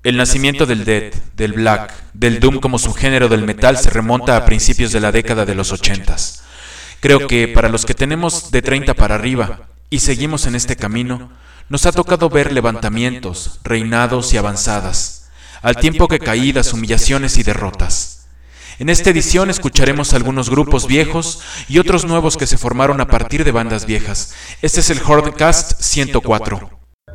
El nacimiento del death, del black, del doom como subgénero del metal se remonta a principios de la década de los 80s. Creo que para los que tenemos de 30 para arriba y seguimos en este camino, nos ha tocado ver levantamientos, reinados y avanzadas, al tiempo que caídas, humillaciones y derrotas. En esta edición escucharemos algunos grupos viejos y otros nuevos que se formaron a partir de bandas viejas. Este es el Horncast 104.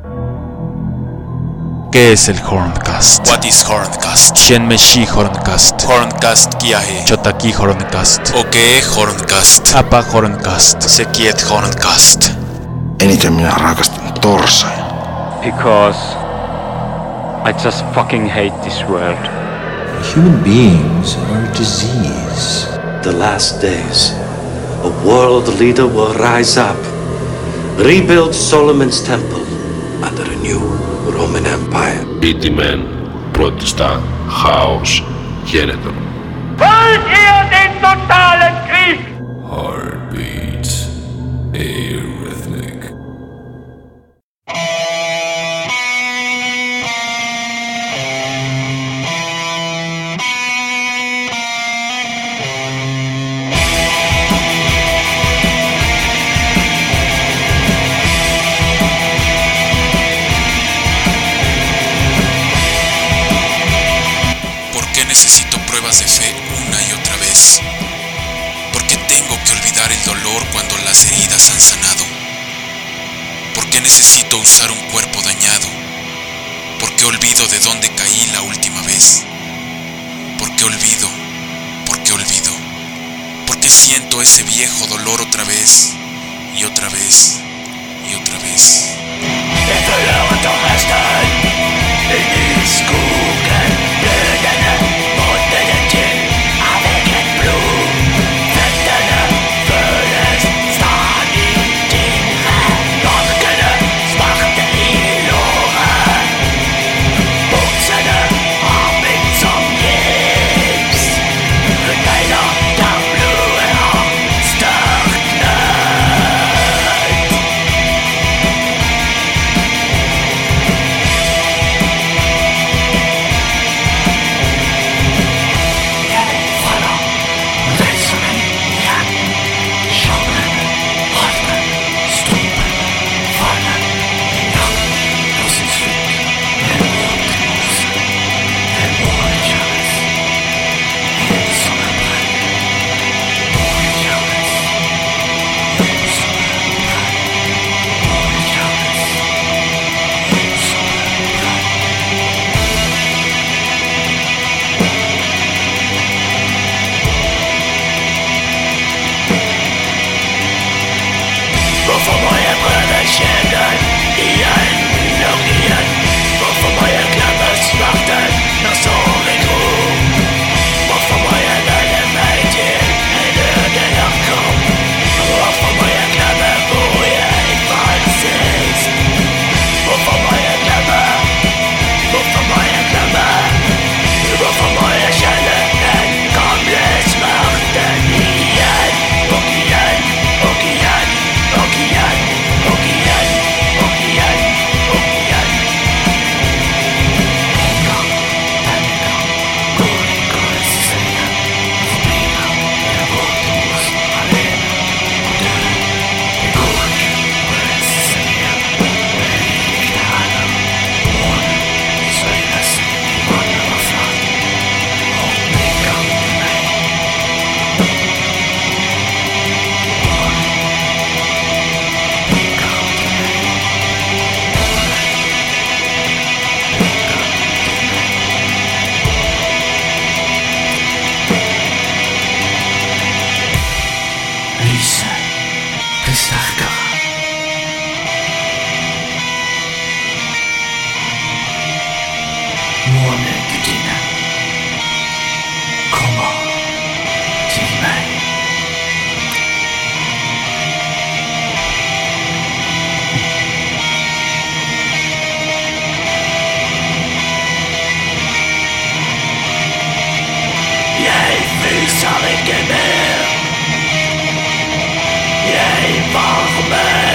¿Qué es el Horncast? What is Horncast? Shenmeshi Horncast. Horncast Kiahe. Chotaki Horncast. Oke Horncast. Apa Horncast. Sekiet Horncast. Eniten minä rakastan torsoja. Because I just fucking hate this world. Human beings are a disease. The last days, a world leader will rise up, rebuild Solomon's temple under a new Roman Empire. Ήττιμεν πρώτιστα χάος γένετο. Wollt ihr den totalen Krieg? Heartbeat, Arrhythmic. Necesito pruebas de fe una y otra vez. ¿Por qué tengo que olvidar el dolor cuando las heridas han sanado? ¿Por qué necesito usar un cuerpo dañado? ¿Por qué olvido de dónde caí la última vez? ¿Por qué olvido? ¿Por qué olvido? ¿Por qué siento ese viejo dolor otra vez? Y otra vez. Y otra vez.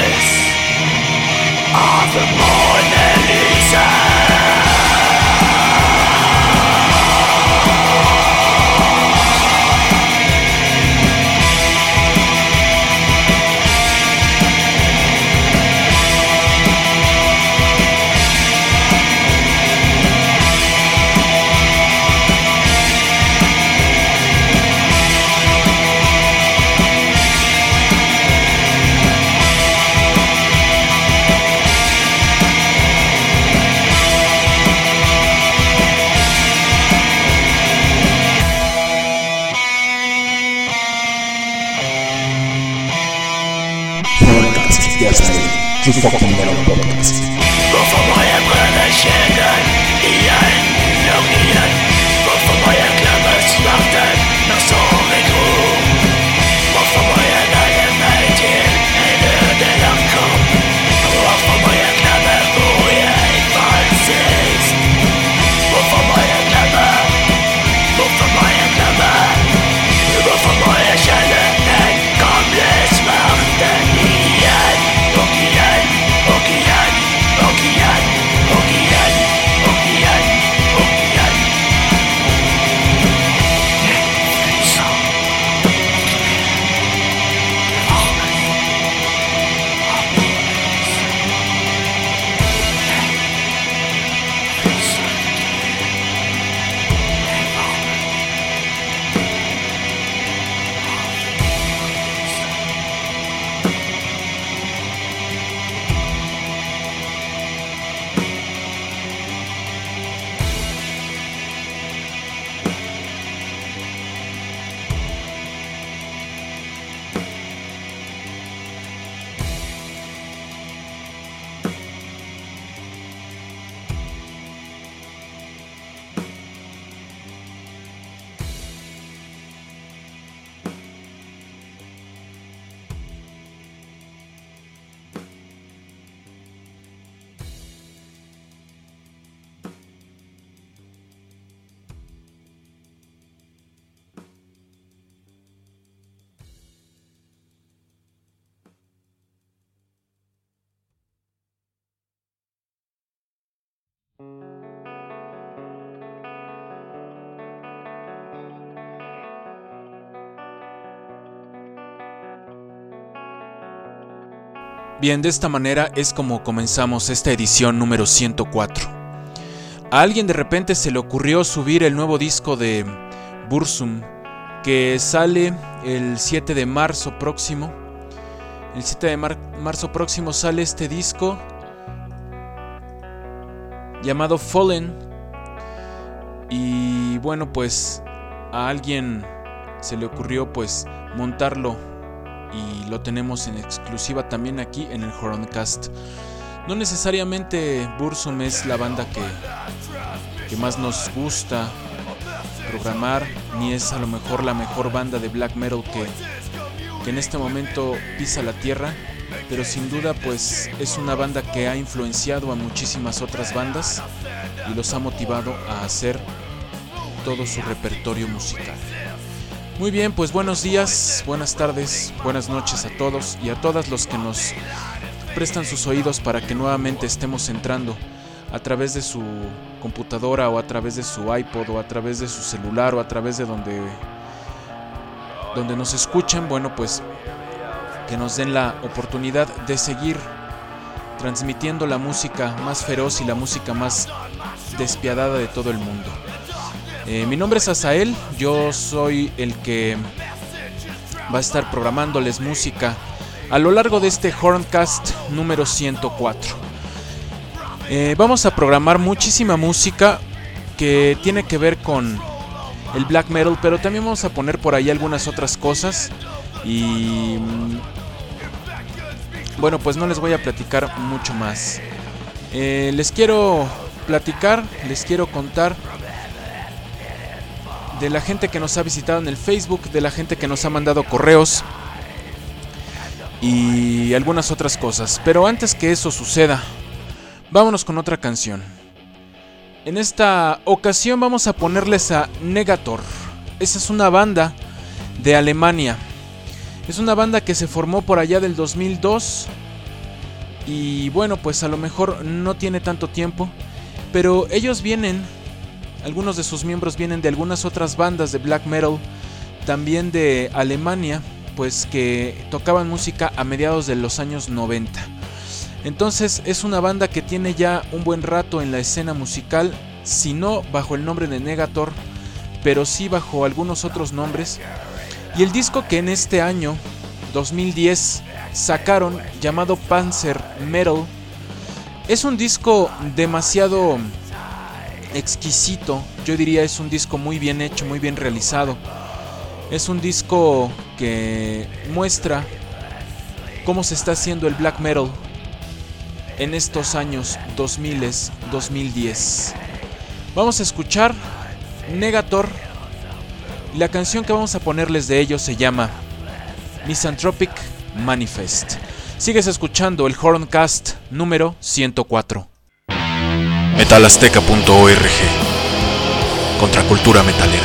The Mona Lisa. to Fucking Metal Podcast. Bien, de esta manera es como comenzamos esta edición número 104. A alguien de repente se le ocurrió subir el nuevo disco de Burzum, que sale el 7 de marzo próximo. El 7 de marzo próximo sale este disco llamado Fallen. Y bueno, pues a alguien se le ocurrió pues montarlo y lo tenemos en exclusiva también aquí en el Horroncast. No necesariamente Burzum es la banda que más nos gusta programar, ni es a lo mejor la mejor banda de black metal que en este momento pisa la tierra, pero sin duda pues es una banda que ha influenciado a muchísimas otras bandas y los ha motivado a hacer todo su repertorio musical. Muy bien, pues buenos días, buenas tardes, buenas noches a todos y a todas los que nos prestan sus oídos para que nuevamente estemos entrando a través de su computadora o a través de su iPod o a través de su celular o a través de donde nos escuchen. Bueno, pues que nos den la oportunidad de seguir transmitiendo la música más feroz y la música más despiadada de todo el mundo. Mi nombre es Azael, yo soy el que va a estar programándoles música a lo largo de este Horncast número 104. Vamos a programar muchísima música que tiene que ver con el black metal, pero también vamos a poner por ahí algunas otras cosas y bueno, pues no les voy a platicar mucho más. Les quiero platicar, les quiero contar de la gente que nos ha visitado en el Facebook, de la gente que nos ha mandado correos y algunas otras cosas. Pero antes que eso suceda, vámonos con otra canción. En esta ocasión vamos a ponerles a Negator. Esa es una banda de Alemania. Es una banda que se formó por allá del 2002 y bueno, pues a lo mejor no tiene tanto tiempo, pero ellos algunos de sus miembros vienen de algunas otras bandas de black metal, también de Alemania, pues que tocaban música a mediados de los años 90. Entonces es una banda que tiene ya un buen rato en la escena musical, si no bajo el nombre de Negator, pero sí bajo algunos otros nombres. Y el disco que en este año 2010 sacaron, llamado Panzer Metal, es un disco demasiado exquisito. Yo diría es un disco muy bien hecho, muy bien realizado. Es un disco que muestra cómo se está haciendo el black metal en estos años 2000, 2010. Vamos a escuchar Negator y la canción que vamos a ponerles de ellos se llama Misanthropic Manifest. Sigues escuchando el Horncast número 104. Metalazteca.org. Contracultura metalera.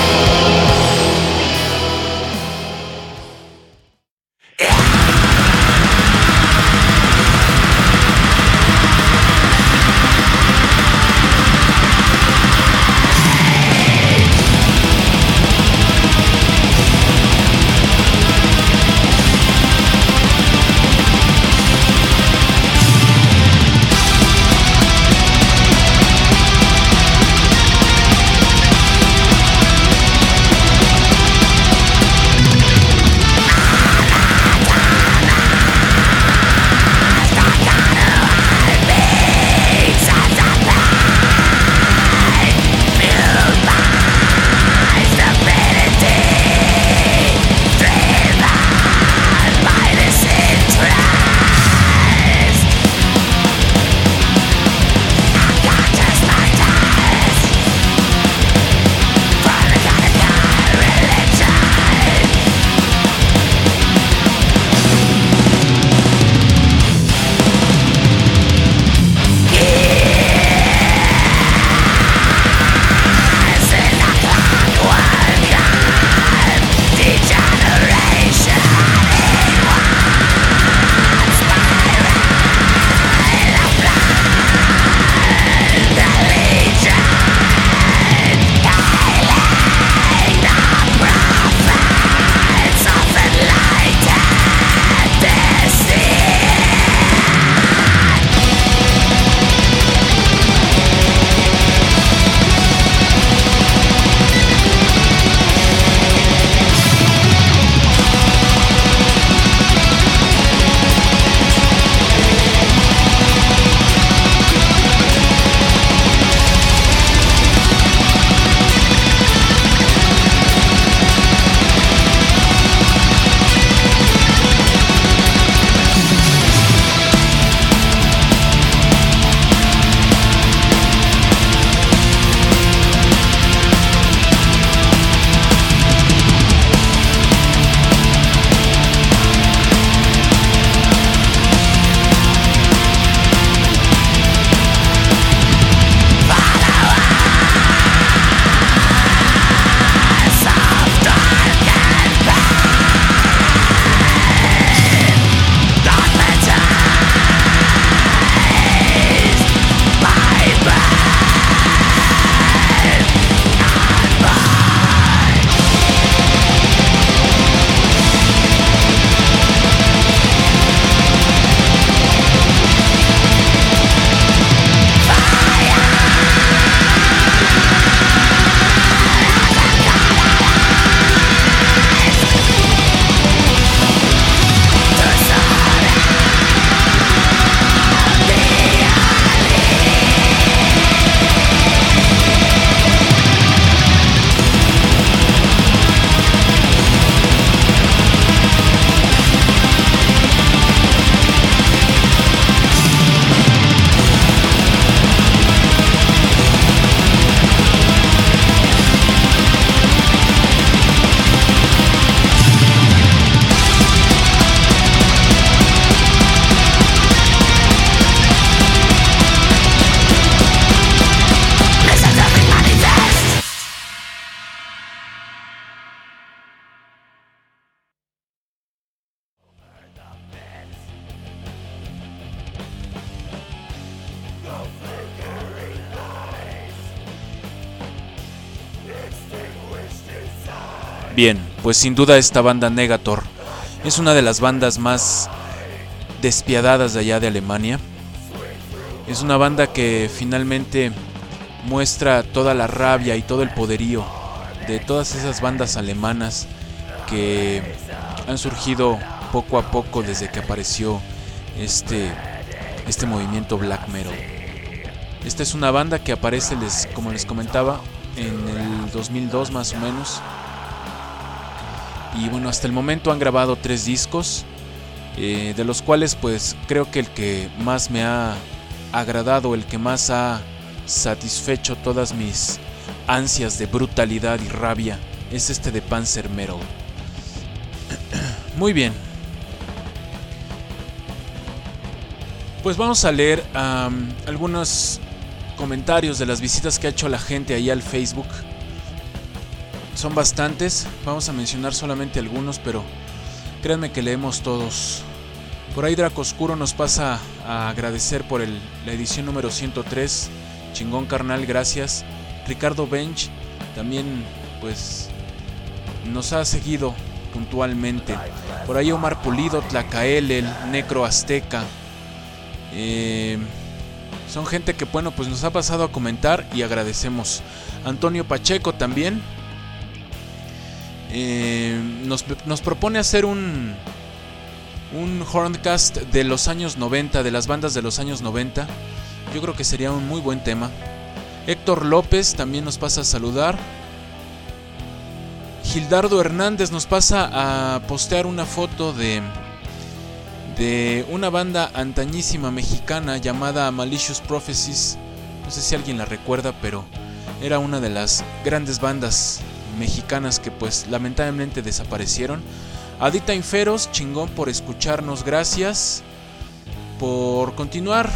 Bien, pues sin duda esta banda Negator es una de las bandas más despiadadas de allá de Alemania. Es una banda que finalmente muestra toda la rabia y todo el poderío de todas esas bandas alemanas que han surgido poco a poco desde que apareció este movimiento black metal. Esta es una banda que aparece, como les comentaba, en el 2002 más o menos. Y bueno, hasta el momento han grabado 3 discos. de los cuales pues creo que el que más me ha agradado, el que más ha satisfecho todas mis ansias de brutalidad y rabia, es este de Panzer Metal. Muy bien, pues vamos a leer algunos comentarios de las visitas que ha hecho la gente ahí al Facebook. Son bastantes, vamos a mencionar solamente algunos, pero créanme que leemos todos. Por ahí Draco Oscuro nos pasa a agradecer por la edición número 103. Chingón, carnal, gracias. Ricardo Bench también pues nos ha seguido puntualmente. Por ahí Omar Pulido, Tlacael, el Necro Azteca. Son gente que bueno pues nos ha pasado a comentar y agradecemos. Antonio Pacheco también nos propone hacer un Horncast de los años 90, de las bandas de los años 90. Yo creo que sería un muy buen tema. Héctor López también nos pasa a saludar. Gildardo Hernández nos pasa a postear una foto de una banda antañísima mexicana llamada Malicious Prophecies. No sé si alguien la recuerda, pero era una de las grandes bandas mexicanas que pues lamentablemente desaparecieron. Adita Inferos, chingón por escucharnos, gracias por continuar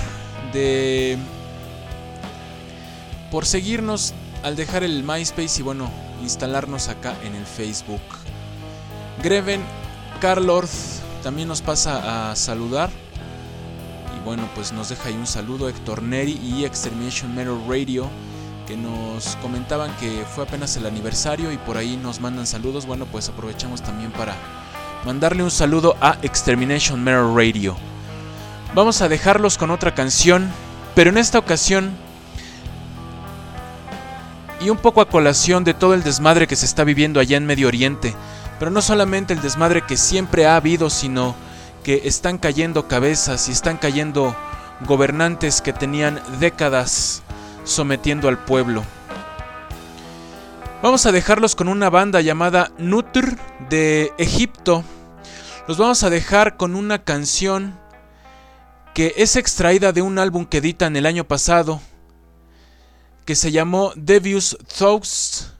por seguirnos al dejar el MySpace y bueno, instalarnos acá en el Facebook. Greven Carlord también nos pasa a saludar y bueno, pues nos deja ahí un saludo. Héctor Neri y Extermination Metal Radio, que nos comentaban que fue apenas el aniversario y por ahí nos mandan saludos. Bueno, pues aprovechamos también para mandarle un saludo a Extermination Metal Radio. Vamos a dejarlos con otra canción, pero en esta ocasión, y un poco a colación de todo el desmadre que se está viviendo allá en Medio Oriente, pero no solamente el desmadre que siempre ha habido, sino que están cayendo cabezas y están cayendo gobernantes que tenían décadas sometiendo al pueblo. Vamos a dejarlos con una banda llamada Nutr de Egipto. Los vamos a dejar con una canción que es extraída de un álbum que editan el año pasado, que se llamó Devious Thoughts.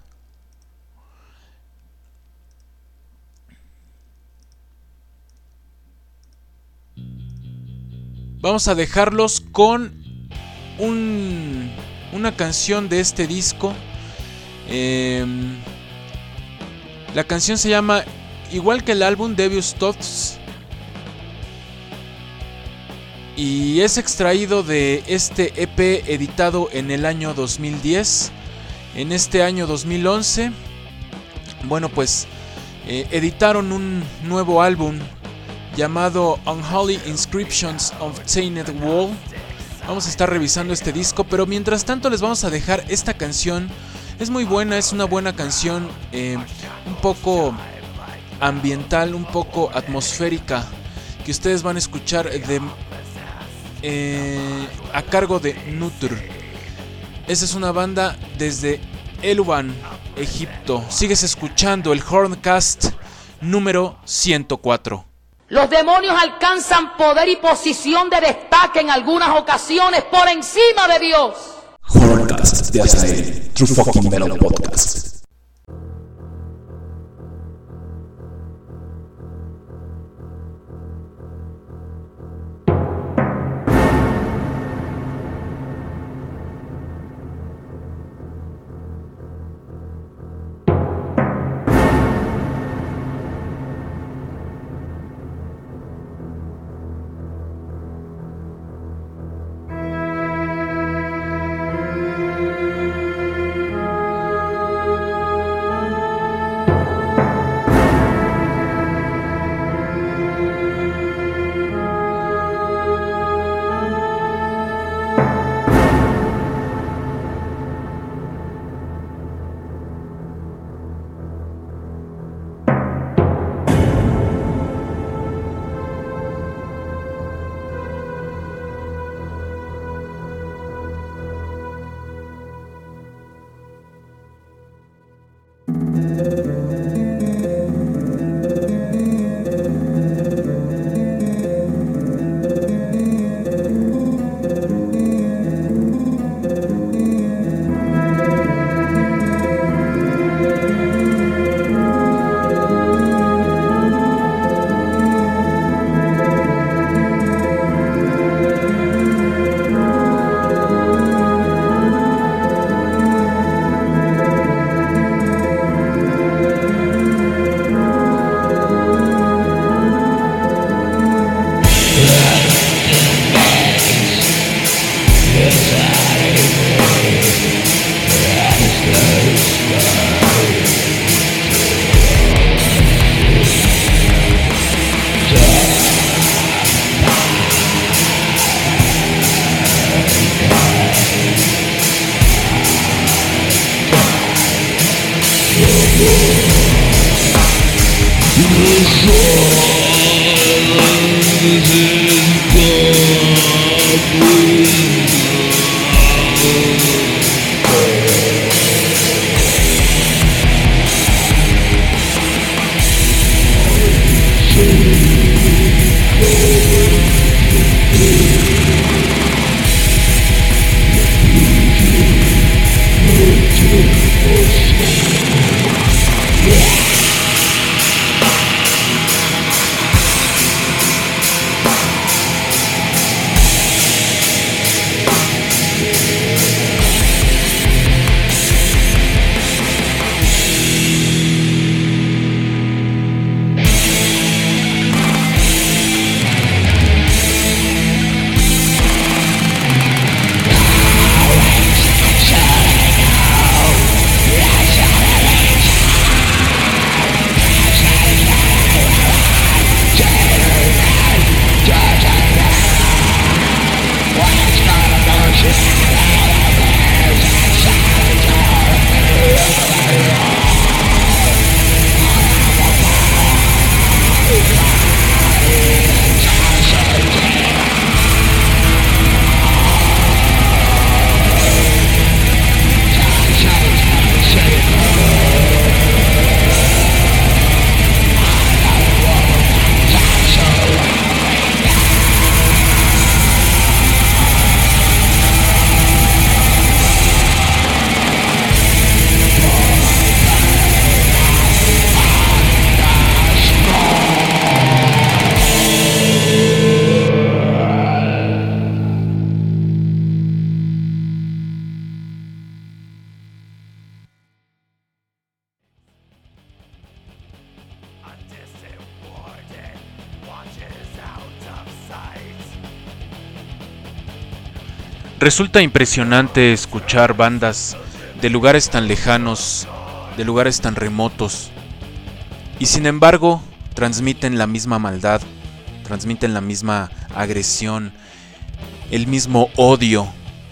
Vamos a dejarlos con una canción de este disco. La canción se llama igual que el álbum, Devious Thoughts, y es extraído de este EP editado en el año 2010. En este año 2011, bueno pues editaron un nuevo álbum llamado Unholy Inscriptions of Tainted Wall. Vamos a estar revisando este disco, pero mientras tanto les vamos a dejar esta canción. Es muy buena, es una buena canción, un poco ambiental, un poco atmosférica, que ustedes van a escuchar a cargo de Nutr. Esa es una banda desde Eluban, Egipto. Sigues escuchando el Horncast número 104. Los demonios alcanzan poder y posición de destaque en algunas ocasiones por encima de Dios. Horncast de Azael, True Fucking Metal Podcast. Resulta impresionante escuchar bandas de lugares tan lejanos, de lugares tan remotos, y sin embargo transmiten la misma maldad, transmiten la misma agresión, el mismo odio.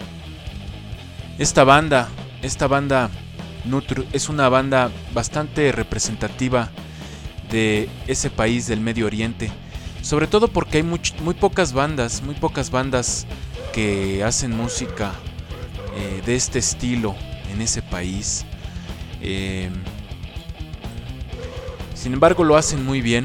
Esta banda Nutr es una banda bastante representativa de ese país del Medio Oriente, sobre todo porque hay muy pocas bandas que hacen música de este estilo en ese país. Sin embargo lo hacen muy bien,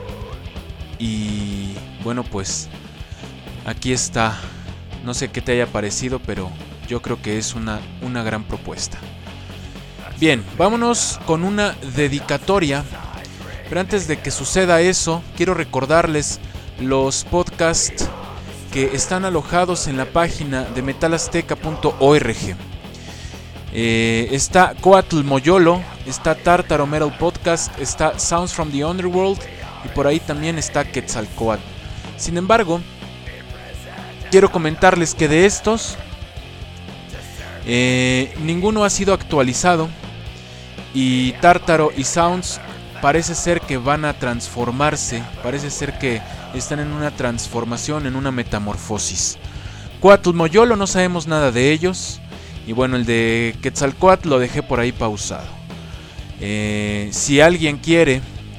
y bueno, pues aquí está. No sé qué te haya parecido, pero yo creo que es una gran propuesta. Bien, vámonos con una dedicatoria. Pero antes de que suceda eso, quiero recordarles los podcasts que están alojados en la página de metalazteca.org. Está Coatl Moyolo, está Tártaro Metal Podcast, está Sounds from the Underworld, y por ahí también está Quetzalcóatl. Sin embargo, quiero comentarles que de estos ninguno ha sido actualizado, y Tártaro y Sounds parece ser que van a transformarse, parece ser que están en una transformación, en una metamorfosis. Coatl Moyolo no sabemos nada de ellos, y bueno, el de Quetzalcóatl lo dejé por ahí pausado. Si alguien quiere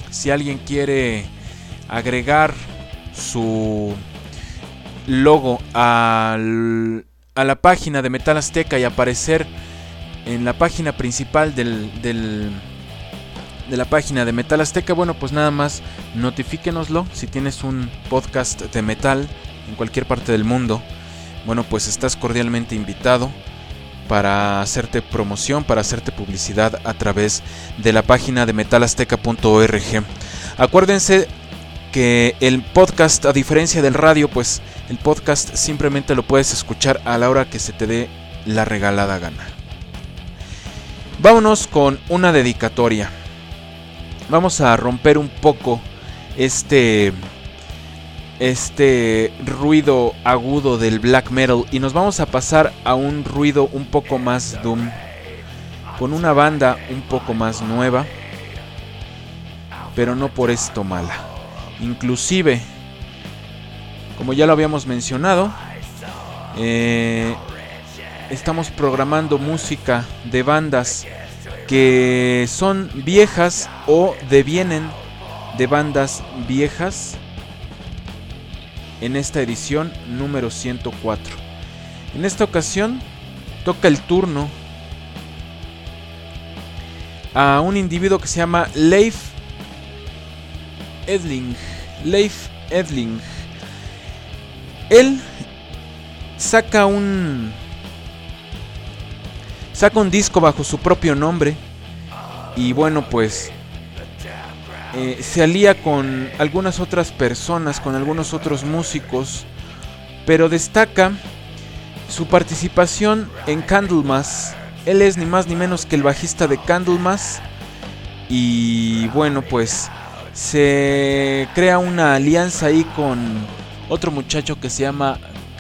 agregar su logo a la página de Metal Azteca y aparecer en la página principal de la página de Metal Azteca, bueno, pues nada más notifíquenoslo. Si tienes un podcast de metal en cualquier parte del mundo, bueno, pues estás cordialmente invitado para hacerte promoción, para hacerte publicidad a través de la página de metalazteca.org. Acuérdense que el podcast, a diferencia del radio, pues el podcast simplemente lo puedes escuchar a la hora que se te dé la regalada gana. Vámonos con una dedicatoria. Vamos a romper un poco este ruido agudo del black metal y nos vamos a pasar a un ruido un poco más doom, con una banda un poco más nueva, pero no por esto mala. Inclusive, como ya lo habíamos mencionado, estamos programando música de bandas que son viejas o devienen de bandas viejas en esta edición número 104. En esta ocasión toca el turno a un individuo que se llama Leif Edling. Él saca un disco bajo su propio nombre y bueno, pues se alía con algunas otras personas, con algunos otros músicos, pero destaca su participación en Candlemas. Él es ni más ni menos que el bajista de Candlemas y bueno, pues se crea una alianza ahí con otro muchacho que se llama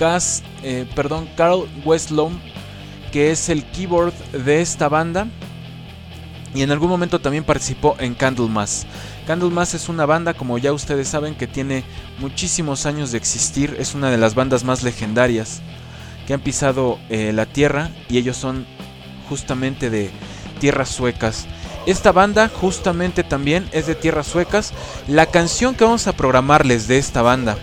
Carl Westlow, que es el keyboard de esta banda y en algún momento también participó en Candlemas. Candlemas es una banda, como ya ustedes saben, que tiene muchísimos años de existir. Es una de las bandas más legendarias que han pisado la tierra y ellos son justamente de tierras suecas. Esta banda justamente también es de tierras suecas. La canción que vamos a programarles de esta banda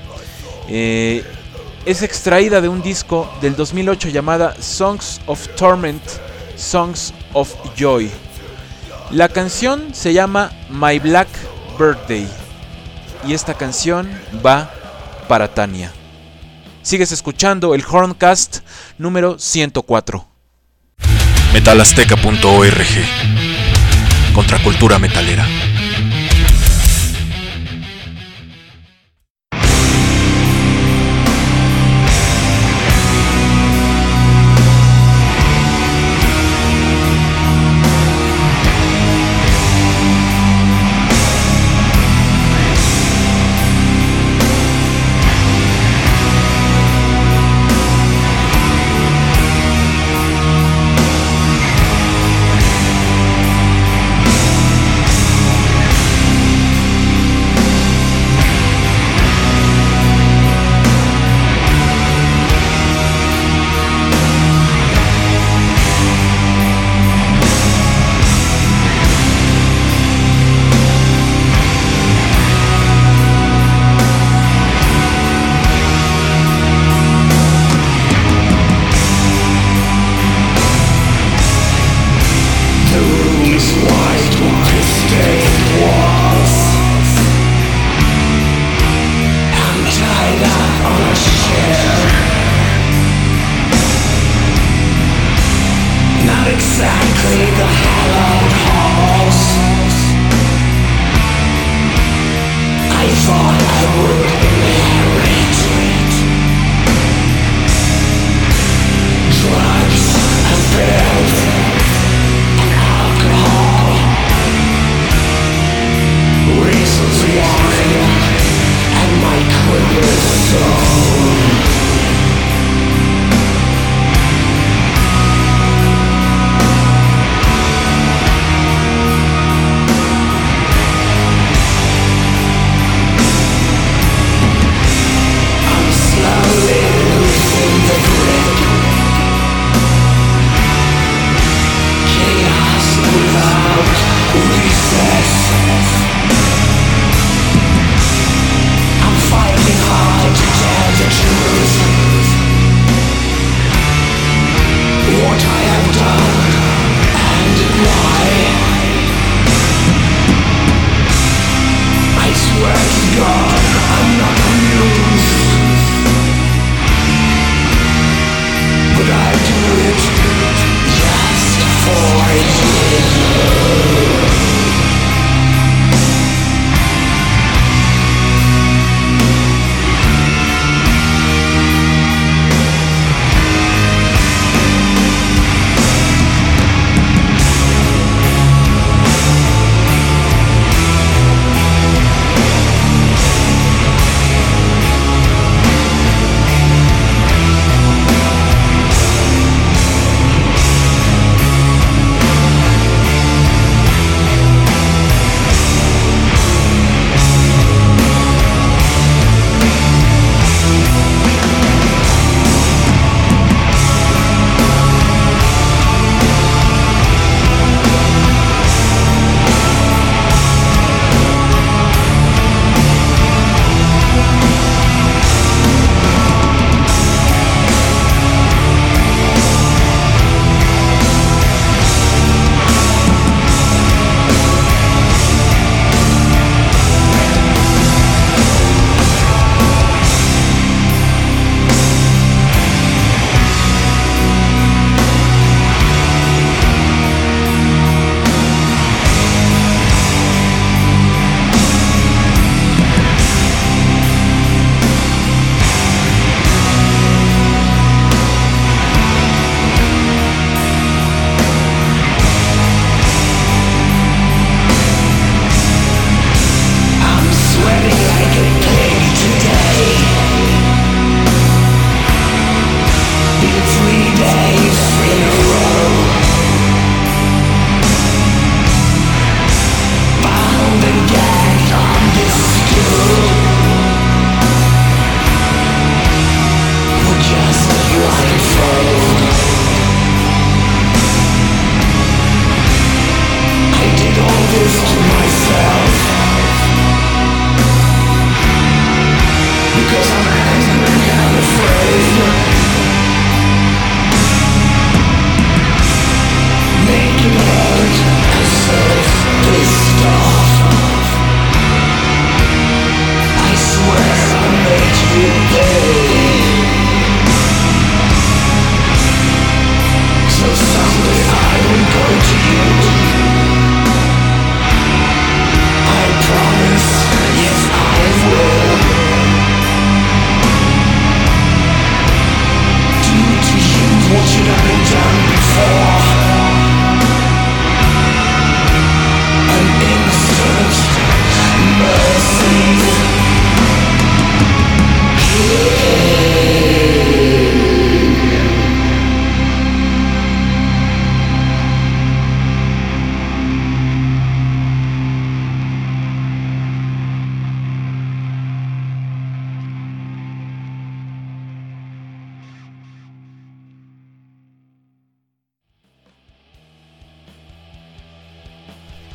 es extraída de un disco del 2008 llamada Songs of Torment, Songs of Joy. La canción se llama My Black Birthday y esta canción va para Tania. Sigues escuchando el Horncast número 104. Metalazteca.org. Contracultura metalera.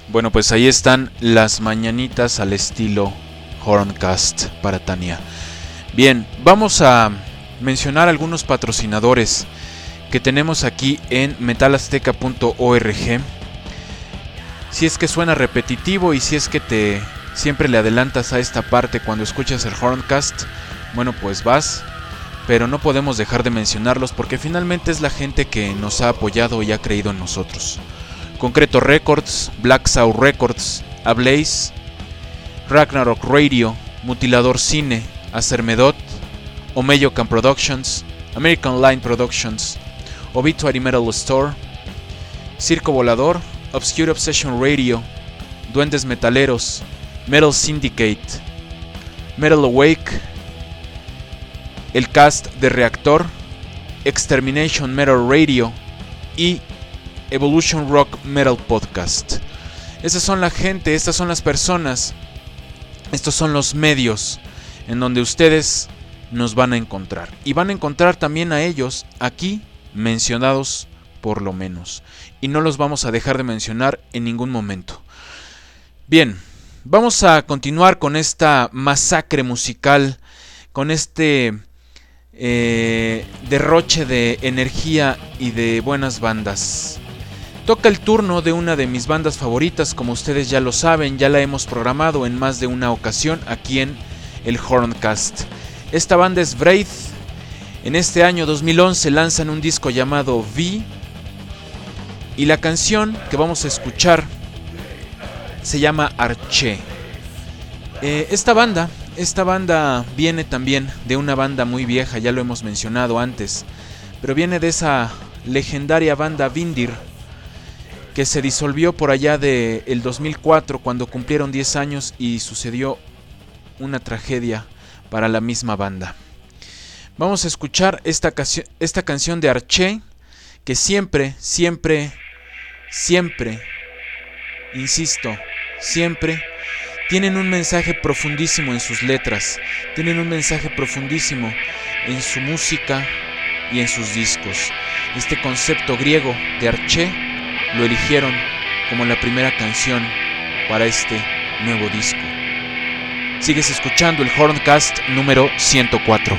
Bueno, pues ahí están las mañanitas al estilo Horncast para Tania. Bien, vamos a mencionar algunos patrocinadores que tenemos aquí en metalazteca.org. Si es que suena repetitivo y si es que siempre le adelantas a esta parte cuando escuchas el Horncast, bueno, pues vas, pero no podemos dejar de mencionarlos porque finalmente es la gente que nos ha apoyado y ha creído en nosotros. Concreto Records, Black South Records, Ablaze, Ragnarok Radio, Mutilador Cine, Acermedot, Omeyocan Productions, American Line Productions, Obituary Metal Store, Circo Volador, Obscure Obsession Radio, Duendes Metaleros, Metal Syndicate, Metal Awake, el cast de Reactor, Extermination Metal Radio y Evolution Rock Metal Podcast. Esas son la gente, estas son las personas, estos son los medios en donde ustedes nos van a encontrar. Y van a encontrar también a ellos aquí mencionados por lo menos. Y no los vamos a dejar de mencionar en ningún momento. Bien, vamos a continuar con esta masacre musical, con este derroche de energía y de buenas bandas. Toca el turno de una de mis bandas favoritas, como ustedes ya lo saben, ya la hemos programado en más de una ocasión aquí en el Horncast. Esta banda es Wraith. En este año 2011 lanzan un disco llamado V, y la canción que vamos a escuchar se llama Arché. Esta banda viene también de una banda muy vieja, ya lo hemos mencionado antes, pero viene de esa legendaria banda Vindir, que se disolvió por allá del 2004 cuando cumplieron 10 años y sucedió una tragedia para la misma banda. Vamos a escuchar esta canción de Arché, que siempre, insisto, siempre tienen un mensaje profundísimo en sus letras, tienen un mensaje profundísimo en su música y en sus discos. Este concepto griego de Arché lo eligieron como la primera canción para este nuevo disco. Sigues escuchando el Horncast número 104.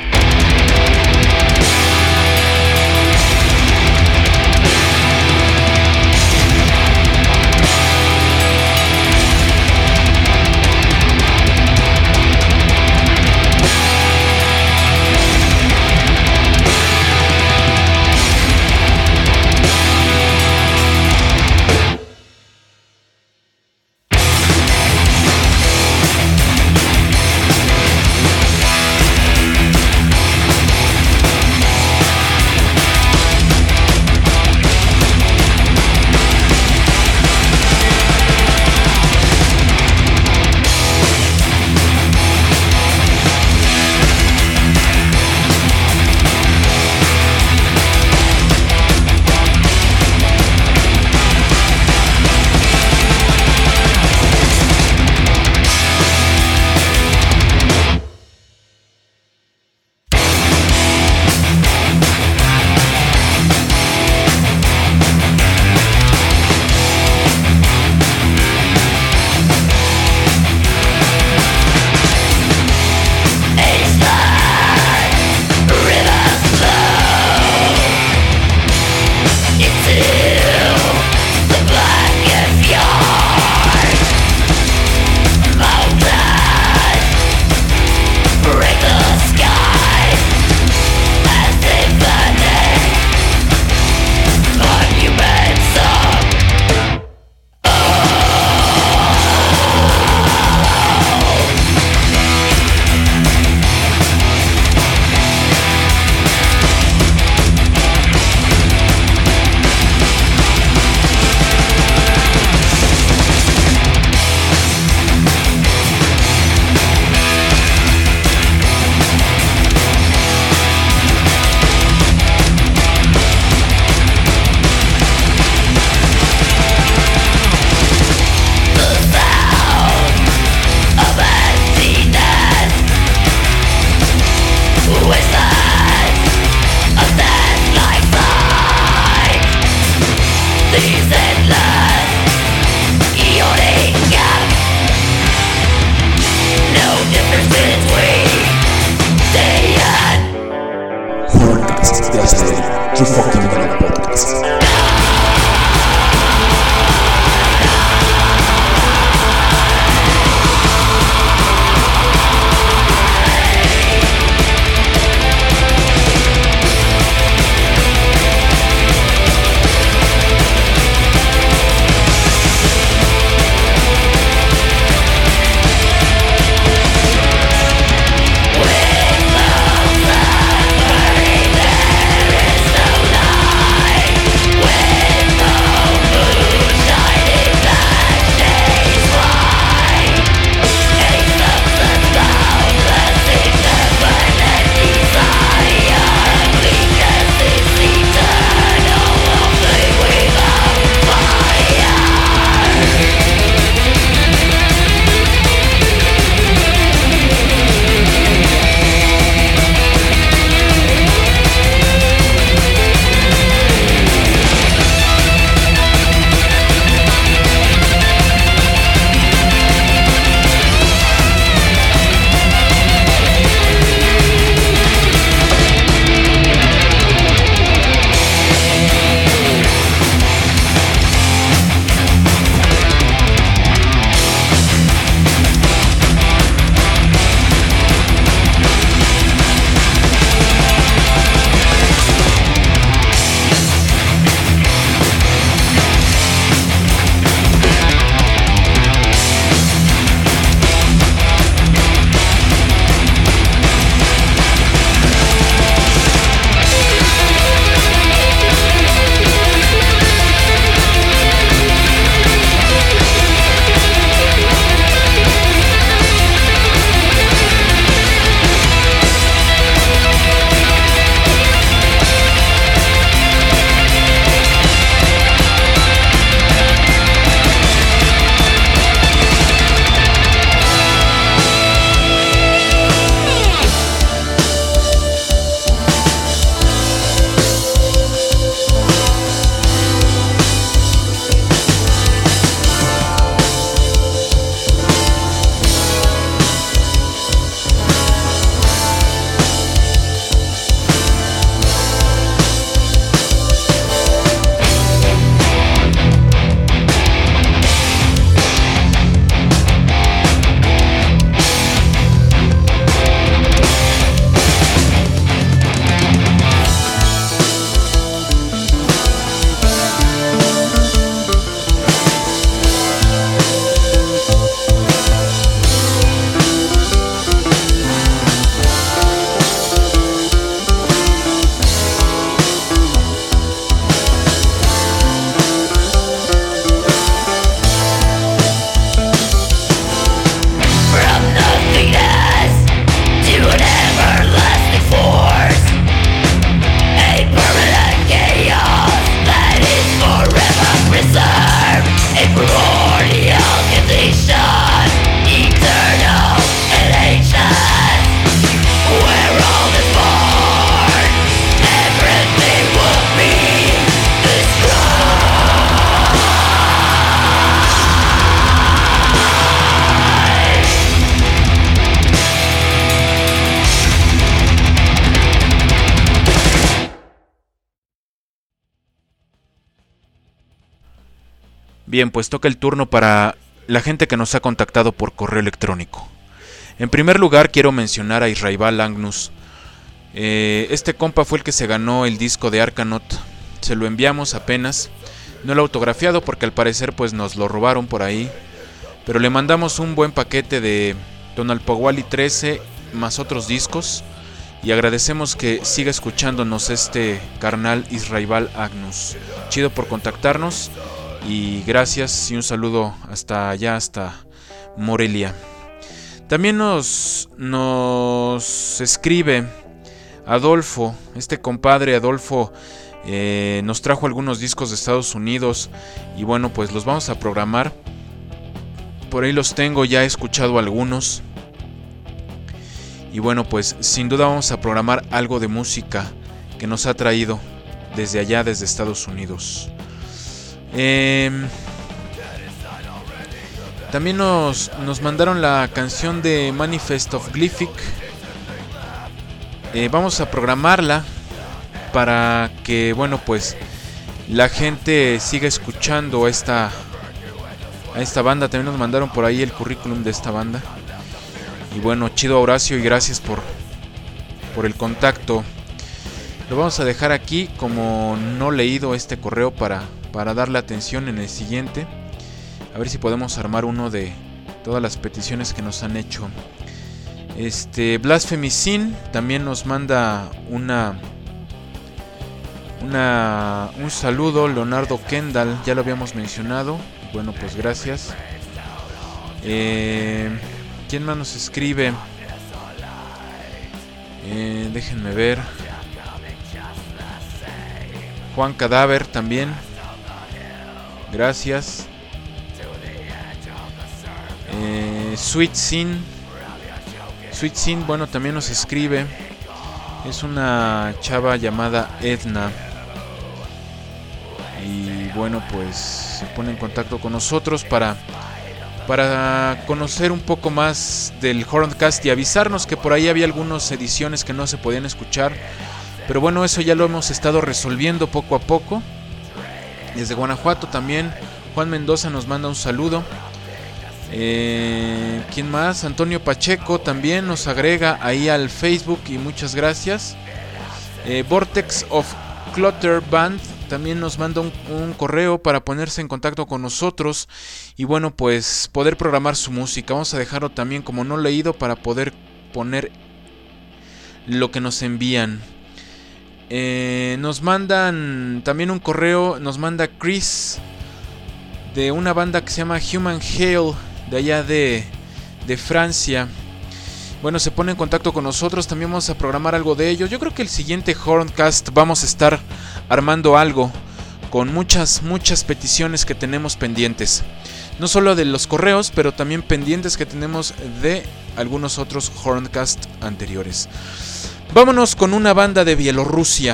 Bien, pues toca el turno para la gente que nos ha contactado por correo electrónico. En primer lugar quiero mencionar a Israel Agnus. Este compa fue el que se ganó el disco de Arkanaut. Se lo enviamos apenas. No lo he autografiado porque al parecer pues nos lo robaron por ahí. Pero le mandamos un buen paquete de Tonalpohualli 13 más otros discos. Y agradecemos que siga escuchándonos este carnal Israel Agnus. Chido por contactarnos. Y gracias y un saludo hasta allá, hasta Morelia. También nos escribe Adolfo, este compadre Adolfo nos trajo algunos discos de Estados Unidos y bueno, pues los vamos a programar. Por ahí los tengo, ya he escuchado algunos. Y bueno, pues sin duda vamos a programar algo de música que nos ha traído desde allá, desde Estados Unidos. También nos mandaron la canción de Manifest of Glyphic. Vamos a programarla para que, bueno, pues la gente siga escuchando a esta banda. También nos mandaron por ahí el currículum de esta banda. Y bueno, chido Horacio y gracias por el contacto. Lo vamos a dejar aquí como no leído este correo para darle atención en el siguiente. A ver si podemos armar uno de todas las peticiones que nos han hecho. Blasphemy Sin también nos manda un saludo. Leonardo Kendall, ya lo habíamos mencionado. Bueno, pues gracias. ¿Quién más nos escribe? Déjenme ver. Juan Cadáver también. Gracias. Sweet Sin, bueno, también nos escribe. Es una chava llamada Edna. Y bueno, pues se pone en contacto con nosotros para conocer un poco más del Horncast y avisarnos que por ahí había algunas ediciones que no se podían escuchar. Pero bueno, eso ya lo hemos estado resolviendo poco a poco. Desde Guanajuato también Juan Mendoza nos manda un saludo. ¿Quién más? Antonio Pacheco también nos agrega ahí al Facebook y muchas gracias. Vortex of Clutter Band también nos manda un correo para ponerse en contacto con nosotros y bueno, pues poder programar su música. Vamos a dejarlo también como no leído para poder poner lo que nos envían. Nos mandan también un correo, nos manda Chris de una banda que se llama Human Hail de allá de Francia. Bueno, se pone en contacto con nosotros, también vamos a programar algo de ellos. Yo creo que el siguiente Horncast vamos a estar armando algo con muchas peticiones que tenemos pendientes. No solo de los correos, pero también pendientes que tenemos de algunos otros Horncast anteriores. Vámonos con una banda de Bielorrusia.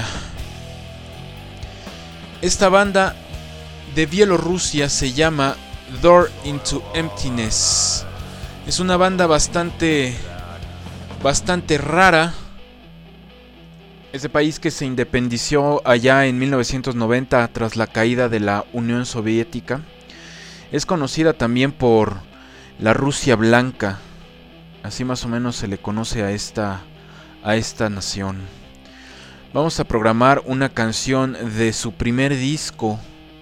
Esta banda de Bielorrusia se llama Door into Emptiness. Es una banda bastante rara. Ese país que se independició allá en 1990 tras la caída de la Unión Soviética. Es conocida también por la Rusia Blanca. Así más o menos se le conoce a esta nación. Vamos a programar una canción de su primer disco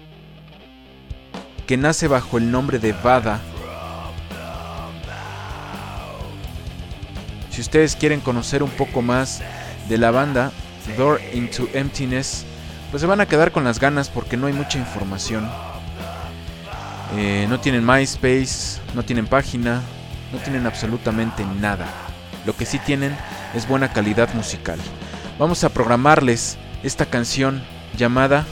que nace bajo el nombre de Vada. Si ustedes quieren conocer un poco más de la banda Door into Emptiness, pues se van a quedar con las ganas porque no hay mucha información. No tienen MySpace, no tienen página, no tienen absolutamente nada. Lo que sí tienen es buena calidad musical. Vamos a programarles esta canción llamada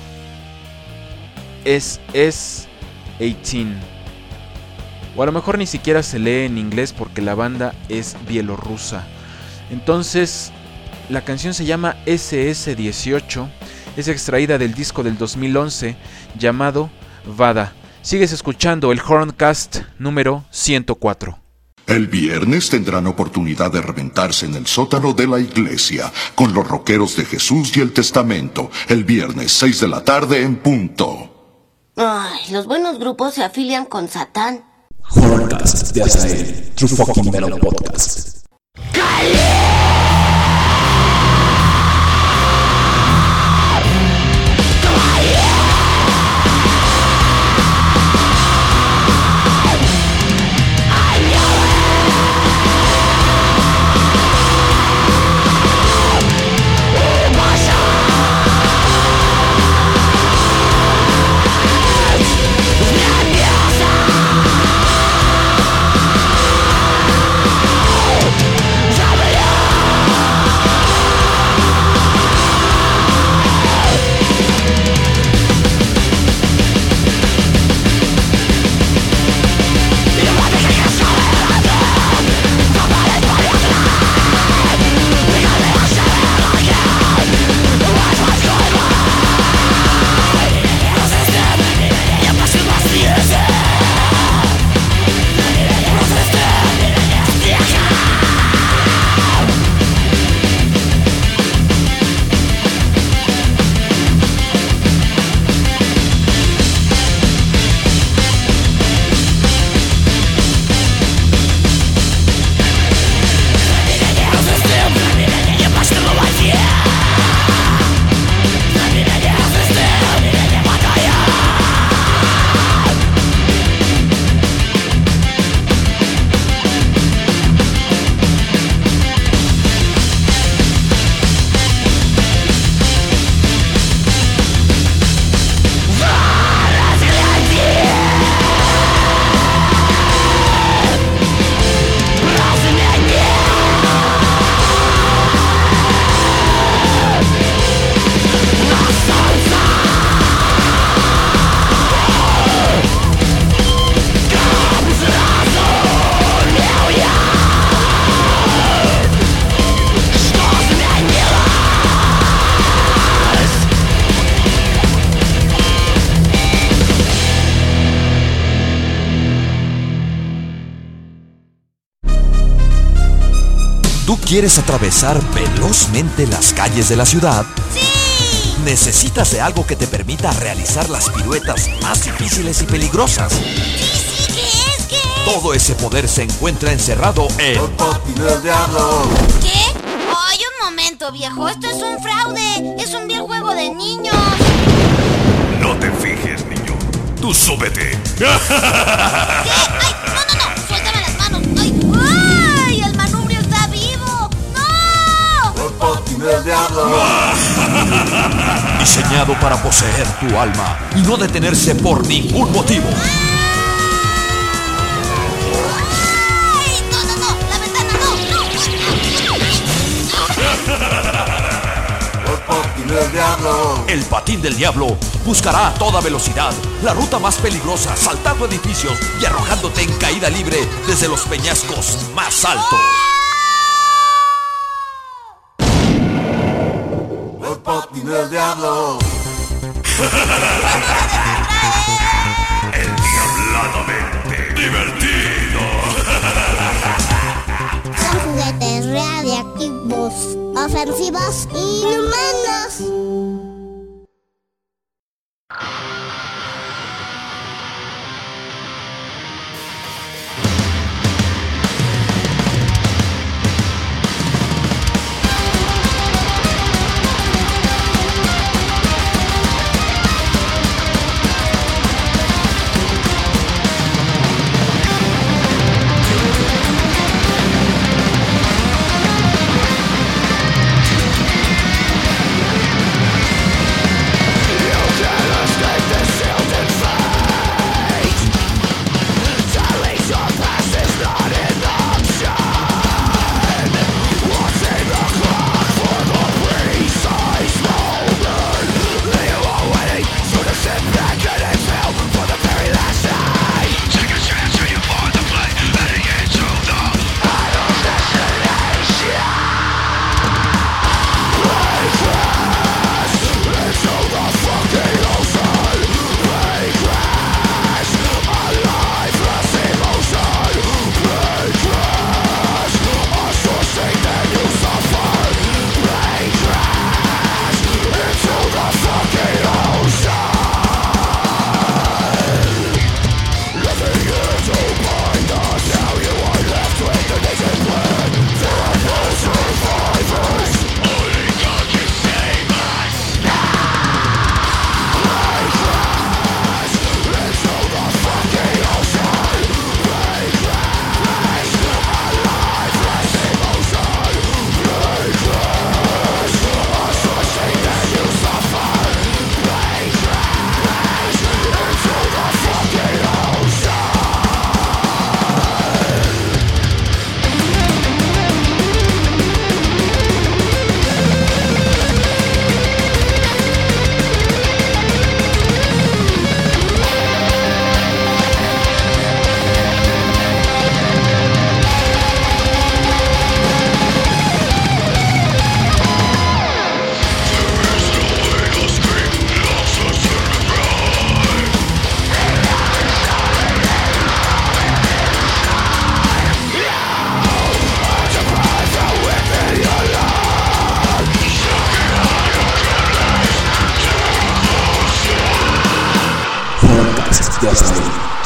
SS-18. O a lo mejor ni siquiera se lee en inglés porque la banda es bielorrusa. Entonces, la canción se llama SS-18. Es extraída del disco del 2011 llamado Vada. Sigues escuchando el Horncast número 104. El viernes tendrán oportunidad de reventarse en el sótano de la iglesia con los rockeros de Jesús y el Testamento. El viernes 6 de la tarde en punto. Ay, los buenos grupos se afilian con Satán. Horrorcast de Azael, True Fucking Metal Podcast. ¿Tú quieres atravesar velozmente las calles de la ciudad? ¡Sí! ¿Necesitas de algo que te permita realizar las piruetas más difíciles y peligrosas? Sí, ¿qué es? Todo ese poder se encuentra encerrado en... El patín del diablo. ¿Qué? ¡Ay, un momento, viejo! ¡Esto es un fraude! ¡Es un vil juego de niños! No te fijes, niño. Tú súbete. ¿Qué? ¡Ay, no! ¡Suéltame las manos! ¡Ay! ¡El manubrio está vivo! ¡No! El patín del diablo. Diseñado para poseer tu alma y no detenerse por ningún motivo. ¡Ay! ¡No! ¡La ventana no! El patín del diablo. El patín del diablo buscará a toda velocidad la ruta más peligrosa, saltando edificios y arrojándote en caída libre desde los peñascos más altos. El patín del diablo. El diabladamente divertido. Son juguetes radiactivos, ofensivos y inhumanos.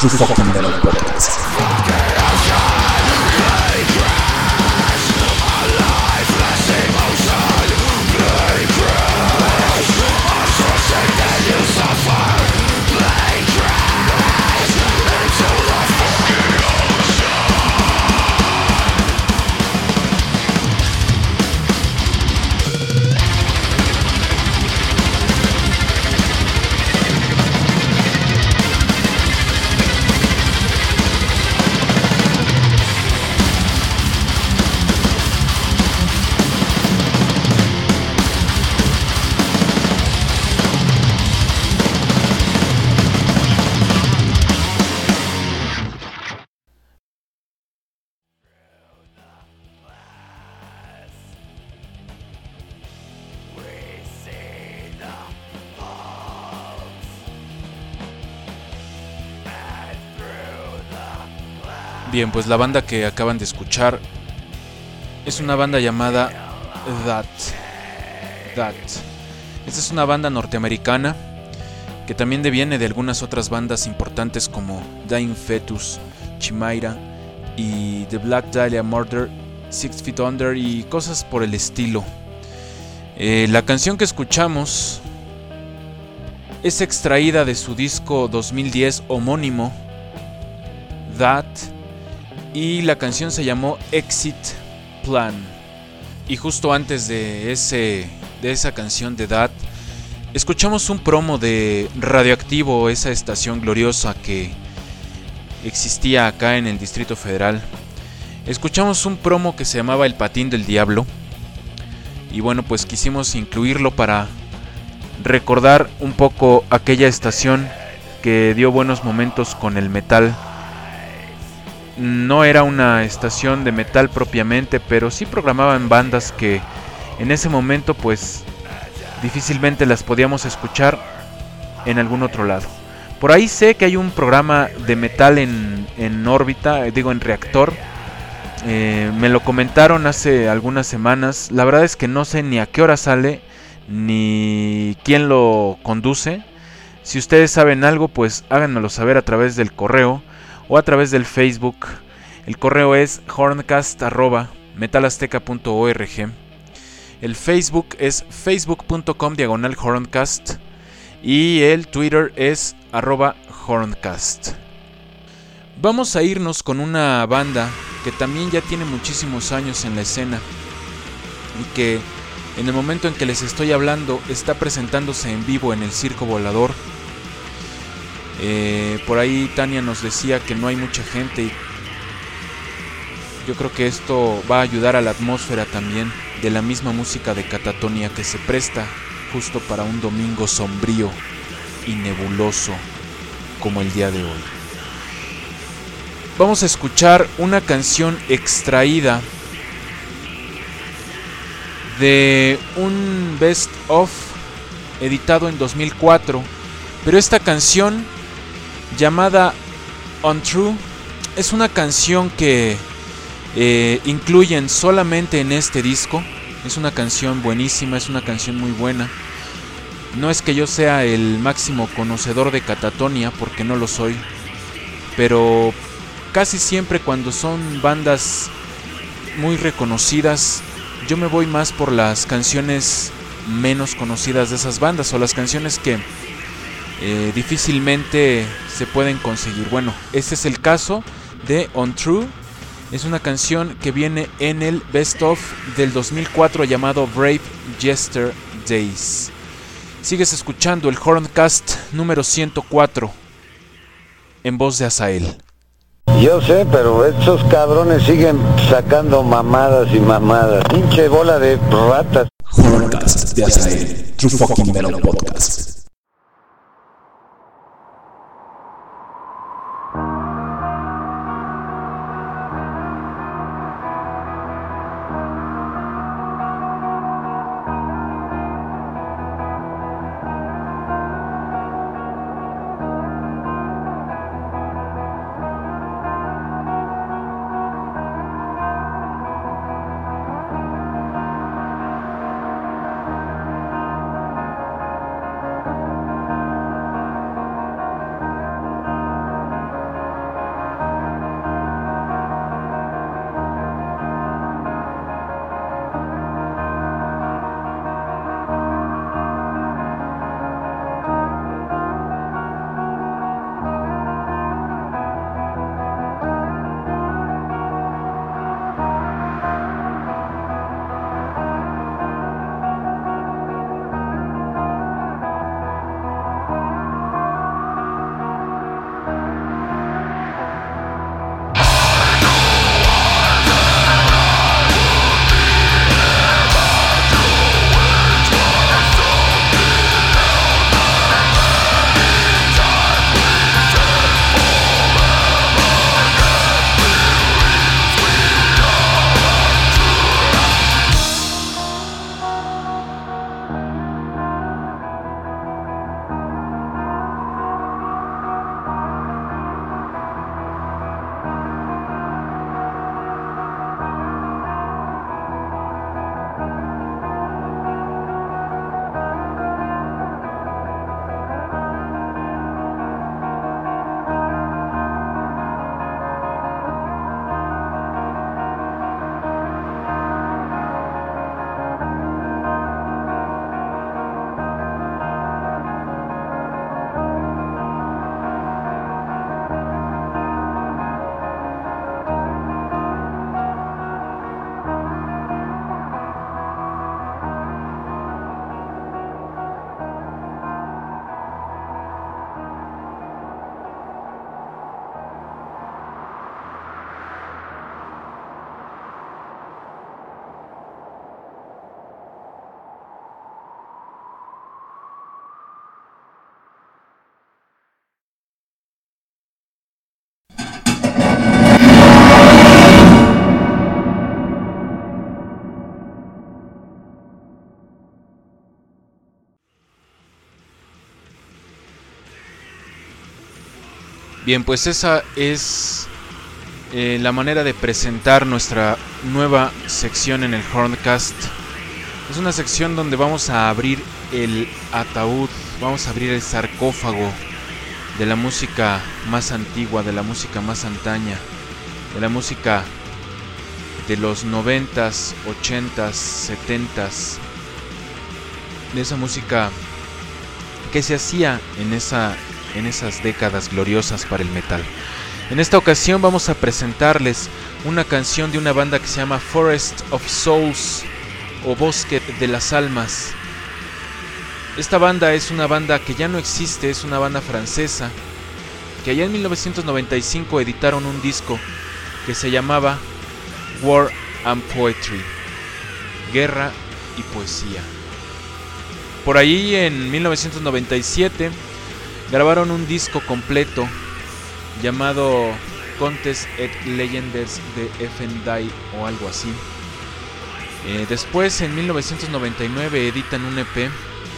True Fucking Metal Podcast. Bien, pues la banda que acaban de escuchar es una banda llamada That. Esta es una banda norteamericana que también deviene de algunas otras bandas importantes como Dying Fetus, Chimaira y The Black Dahlia Murder, 6 Feet Under y cosas por el estilo. La canción que escuchamos es extraída de su disco 2010 homónimo, That, y la canción se llamó Exit Plan. Y justo antes de esa canción de That, escuchamos un promo de Radioactivo, esa estación gloriosa que existía acá en el Distrito Federal. Escuchamos un promo que se llamaba El Patín del Diablo. Y bueno, pues quisimos incluirlo para recordar un poco aquella estación que dio buenos momentos con el metal. No era una estación de metal propiamente, pero sí programaban bandas que en ese momento pues difícilmente las podíamos escuchar en algún otro lado. Por ahí sé que hay un programa de metal en órbita, en reactor. Me lo comentaron hace algunas semanas. La verdad es que no sé ni a qué hora sale, ni quién lo conduce. Si ustedes saben algo, pues háganmelo saber a través del correo o a través del Facebook. El correo es horncast@metalazteca.org. El Facebook es facebook.com/horncast y el Twitter es @horncast. Vamos a irnos con una banda que también ya tiene muchísimos años en la escena y que en el momento en que les estoy hablando está presentándose en vivo en el Circo Volador. Por ahí Tania nos decía que no hay mucha gente y yo creo que esto va a ayudar a la atmósfera también de la misma música de Catatonia que se presta justo para un domingo sombrío y nebuloso como el día de hoy. Vamos a escuchar una canción extraída de un best of editado en 2004, pero esta canción llamada Untrue es una canción que incluyen solamente en este disco. Es una canción buenísima, es una canción muy buena. No es que yo sea el máximo conocedor de Catatonia, porque no lo soy, pero casi siempre cuando son bandas muy reconocidas, yo me voy más por las canciones menos conocidas de esas bandas, o las canciones que difícilmente se pueden conseguir. Bueno, este es el caso de Untrue. Es una canción que viene en el Best Of del 2004 llamado Brave Yesterdays. Sigues escuchando el Horncast número 104 en voz de Azael. Yo sé, pero estos cabrones siguen sacando mamadas y mamadas. Pinche bola de ratas. Horncast de Azael, True Fucking Metal Podcast. Bien, pues esa es la manera de presentar nuestra nueva sección en el Horncast. Es una sección donde vamos a abrir el ataúd, vamos a abrir el sarcófago de la música más antigua, de la música más antaña, de la música de los 90s, 80s, 70s, de esa música que se hacía en esas décadas gloriosas para el metal. En esta ocasión vamos a presentarles una canción de una banda que se llama Forest of Souls o Bosque de las Almas. Esta banda es una banda que ya no existe, es una banda francesa que allá en 1995 editaron un disco que se llamaba War and Poetry, Guerra y Poesía. Por ahí en 1997 grabaron un disco completo llamado Contes et Legendes de Effendai o algo así. Después en 1999 editan un EP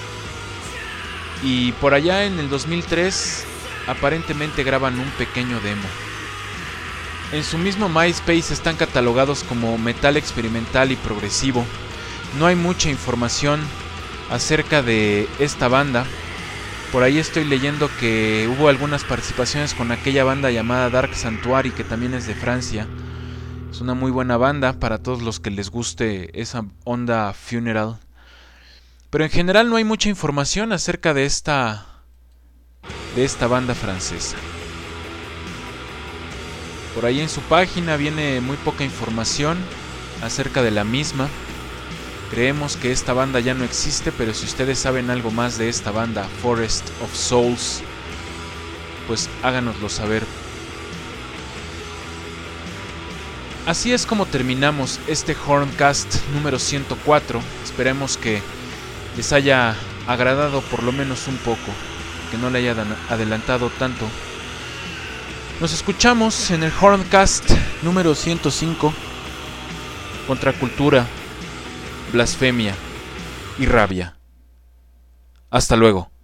y por allá en el 2003 aparentemente graban un pequeño demo. En su mismo MySpace están catalogados como metal experimental y progresivo. No hay mucha información acerca de esta banda. Por ahí estoy leyendo que hubo algunas participaciones con aquella banda llamada Dark Sanctuary, que también es de Francia. Es una muy buena banda para todos los que les guste esa onda funeral. Pero en general no hay mucha información acerca de esta banda francesa. Por ahí en su página viene muy poca información acerca de la misma. Creemos que esta banda ya no existe, pero si ustedes saben algo más de esta banda, Forest of Souls, pues háganoslo saber. Así es como terminamos este Horncast número 104. Esperemos que les haya agradado por lo menos un poco, que no le haya adelantado tanto. Nos escuchamos en el Horncast número 105. Contracultura, blasfemia y rabia. Hasta luego.